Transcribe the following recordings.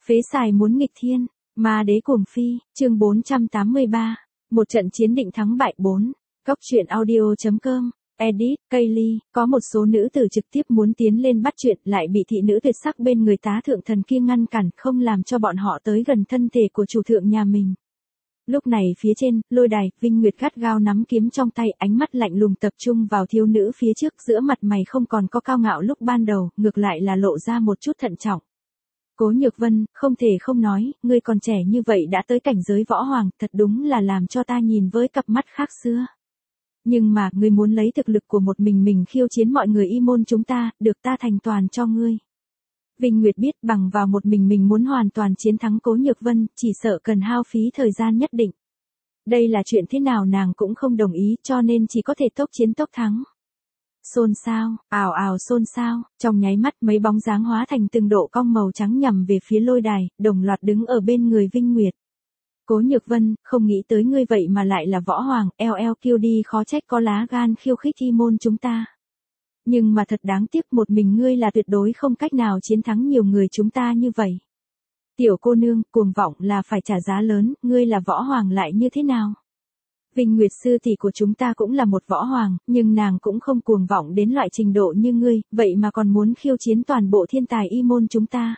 Phế xài muốn nghịch thiên, ma đế cuồng phi, chương 483, một trận chiến định thắng bại 4. Góc truyện audio.com, edit, Kaylee, có một số nữ tử trực tiếp muốn tiến lên bắt chuyện lại bị thị nữ tuyệt sắc bên người tá thượng thần kia ngăn cản không làm cho bọn họ tới gần thân thể của chủ thượng nhà mình. Lúc này phía trên, lôi đài, Vinh Nguyệt gắt gao nắm kiếm trong tay, ánh mắt lạnh lùng tập trung vào thiếu nữ phía trước, giữa mặt mày không còn có cao ngạo lúc ban đầu, ngược lại là lộ ra một chút thận trọng. Cố Nhược Vân, không thể không nói, ngươi còn trẻ như vậy đã tới cảnh giới võ hoàng, thật đúng là làm cho ta nhìn với cặp mắt khác xưa. Nhưng mà, ngươi muốn lấy thực lực của một mình khiêu chiến mọi người y môn chúng ta, được ta thành toàn cho ngươi. Vinh Nguyệt biết bằng vào một mình muốn hoàn toàn chiến thắng Cố Nhược Vân, chỉ sợ cần hao phí thời gian nhất định. Đây là chuyện thế nào nàng cũng không đồng ý cho nên chỉ có thể tốc chiến tốc thắng. Xôn xao, ào ào xôn xao, trong nháy mắt mấy bóng dáng hóa thành từng độ cong màu trắng nhằm về phía lôi đài, đồng loạt đứng ở bên người Vinh Nguyệt. Cố Nhược Vân, không nghĩ tới ngươi vậy mà lại là võ hoàng, eo kêu đi khó trách có lá gan khiêu khích y môn chúng ta. Nhưng mà thật đáng tiếc một mình ngươi là tuyệt đối không cách nào chiến thắng nhiều người chúng ta như vậy. Tiểu cô nương, cuồng vọng là phải trả giá lớn, ngươi là võ hoàng lại như thế nào? Vinh Nguyệt sư tỷ của chúng ta cũng là một võ hoàng, nhưng nàng cũng không cuồng vọng đến loại trình độ như ngươi, vậy mà còn muốn khiêu chiến toàn bộ thiên tài y môn chúng ta.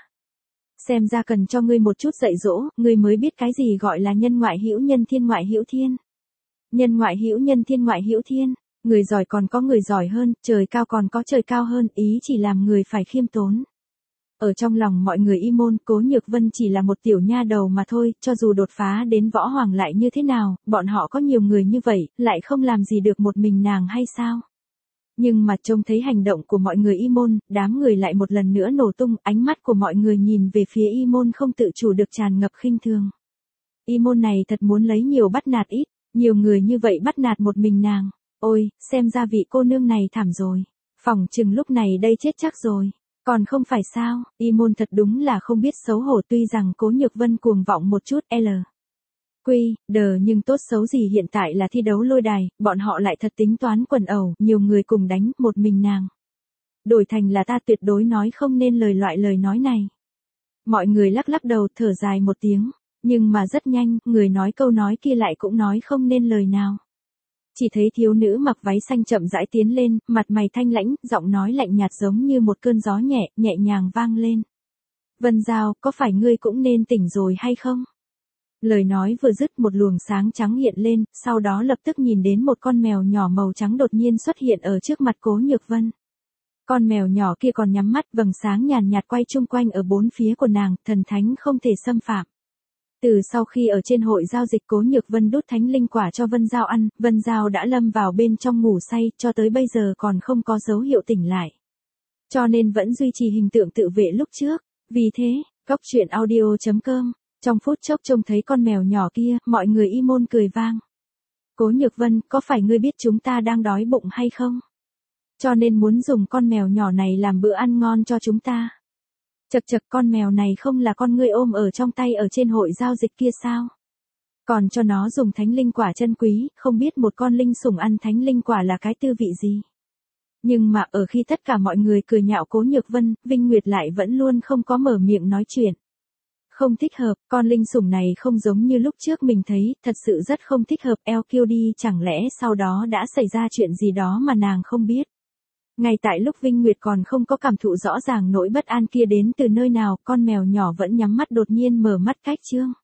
Xem ra cần cho ngươi một chút dạy dỗ, ngươi mới biết cái gì gọi là nhân ngoại hữu nhân thiên ngoại hữu thiên. Nhân ngoại hữu nhân thiên ngoại hữu thiên, người giỏi còn có người giỏi hơn, trời cao còn có trời cao hơn, ý chỉ làm người phải khiêm tốn. Ở trong lòng mọi người y môn, Cố Nhược Vân chỉ là một tiểu nha đầu mà thôi, cho dù đột phá đến võ hoàng lại như thế nào, bọn họ có nhiều người như vậy, lại không làm gì được một mình nàng hay sao? Nhưng mà trông thấy hành động của mọi người y môn, đám người lại một lần nữa nổ tung, ánh mắt của mọi người nhìn về phía y môn không tự chủ được tràn ngập khinh thường. Y môn này thật muốn lấy nhiều bắt nạt ít, nhiều người như vậy bắt nạt một mình nàng, ôi, xem ra vị cô nương này thảm rồi, phỏng chừng lúc này đây chết chắc rồi. Còn không phải sao, y môn thật đúng là không biết xấu hổ tuy rằng Cố Nhược Vân cuồng vọng một chút nhưng tốt xấu gì hiện tại là thi đấu lôi đài, bọn họ lại thật tính toán quần ẩu, nhiều người cùng đánh, một mình nàng. Đổi thành là ta tuyệt đối nói không nên loại lời nói này. Mọi người lắc đầu thở dài một tiếng, nhưng mà rất nhanh, người nói câu nói kia lại cũng nói không nên lời nào. Chỉ thấy thiếu nữ mặc váy xanh chậm rãi tiến lên, mặt mày thanh lãnh, giọng nói lạnh nhạt giống như một cơn gió nhẹ nhàng vang lên. Vân Giao, có phải ngươi cũng nên tỉnh rồi hay không? Lời nói vừa dứt một luồng sáng trắng hiện lên, sau đó lập tức nhìn đến một con mèo nhỏ màu trắng đột nhiên xuất hiện ở trước mặt Cố Nhược Vân. Con mèo nhỏ kia còn nhắm mắt, vầng sáng nhàn nhạt quay chung quanh ở bốn phía của nàng, thần thánh không thể xâm phạm. Từ sau khi ở trên hội giao dịch Cố Nhược Vân đút thánh linh quả cho Vân Giao ăn, Vân Giao đã lâm vào bên trong ngủ say, cho tới bây giờ còn không có dấu hiệu tỉnh lại. Cho nên vẫn duy trì hình tượng tự vệ lúc trước. Vì thế, góc truyện audio.com, trong phút chốc trông thấy con mèo nhỏ kia, mọi người y môn cười vang. Cố Nhược Vân, có phải ngươi biết chúng ta đang đói bụng hay không? Cho nên muốn dùng con mèo nhỏ này làm bữa ăn ngon cho chúng ta. Chật con mèo này không là con ngươi ôm ở trong tay ở trên hội giao dịch kia sao? Còn cho nó dùng thánh linh quả chân quý, không biết một con linh sủng ăn thánh linh quả là cái tư vị gì. Nhưng mà ở khi tất cả mọi người cười nhạo Cố Nhược Vân, Vinh Nguyệt lại vẫn luôn không có mở miệng nói chuyện. Không thích hợp, con linh sủng này không giống như lúc trước mình thấy, thật sự rất không thích hợp, kêu đi, chẳng lẽ sau đó đã xảy ra chuyện gì đó mà nàng không biết. Ngay tại lúc Vinh Nguyệt còn không có cảm thụ rõ ràng nỗi bất an kia đến từ nơi nào, con mèo nhỏ vẫn nhắm mắt đột nhiên mở mắt cách trương.